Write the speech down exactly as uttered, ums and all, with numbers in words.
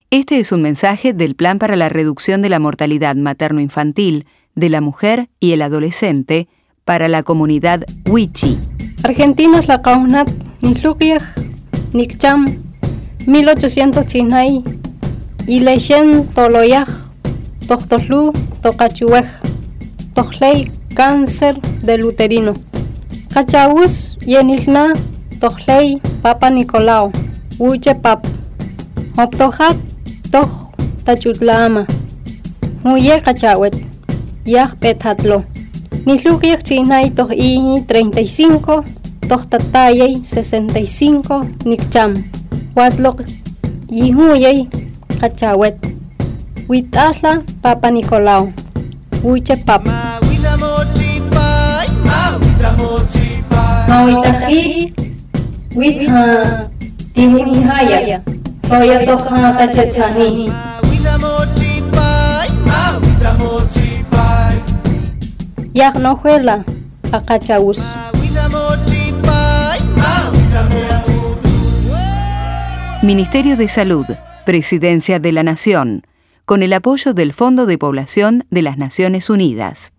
Este es un mensaje del Plan para la Reducción de la Mortalidad Materno-Infantil de la Mujer y el Adolescente para la comunidad Wichi. Argentina la caunat Nihlukiaj, Nikcham, mil ochocientos chinay, Ilechen Toloyaj, Tochtoslu, Tocachuej, Tojley, cáncer del uterino. Cachaus, Yenilna, Tojley, Papa Nicolau, Uche Pap, Optojat, Toj, Tachutlama, Muye Cachawet, Yaj Petatlo. Nihlukiaj chinay toj i treinta y cinco, toj tatayay sesenta y cinco, Nikcham, Huatlok Yihuyay, Cachawet, Huitahla, Papa Nicolau, Uche Pap. Mauitaji, Huitha, Timuhihaya, Roya Toja Tachetsani. Yagnojuela, Acachaus. Ministerio de Salud, Presidencia de la Nación, con el apoyo del Fondo de Población de las Naciones Unidas.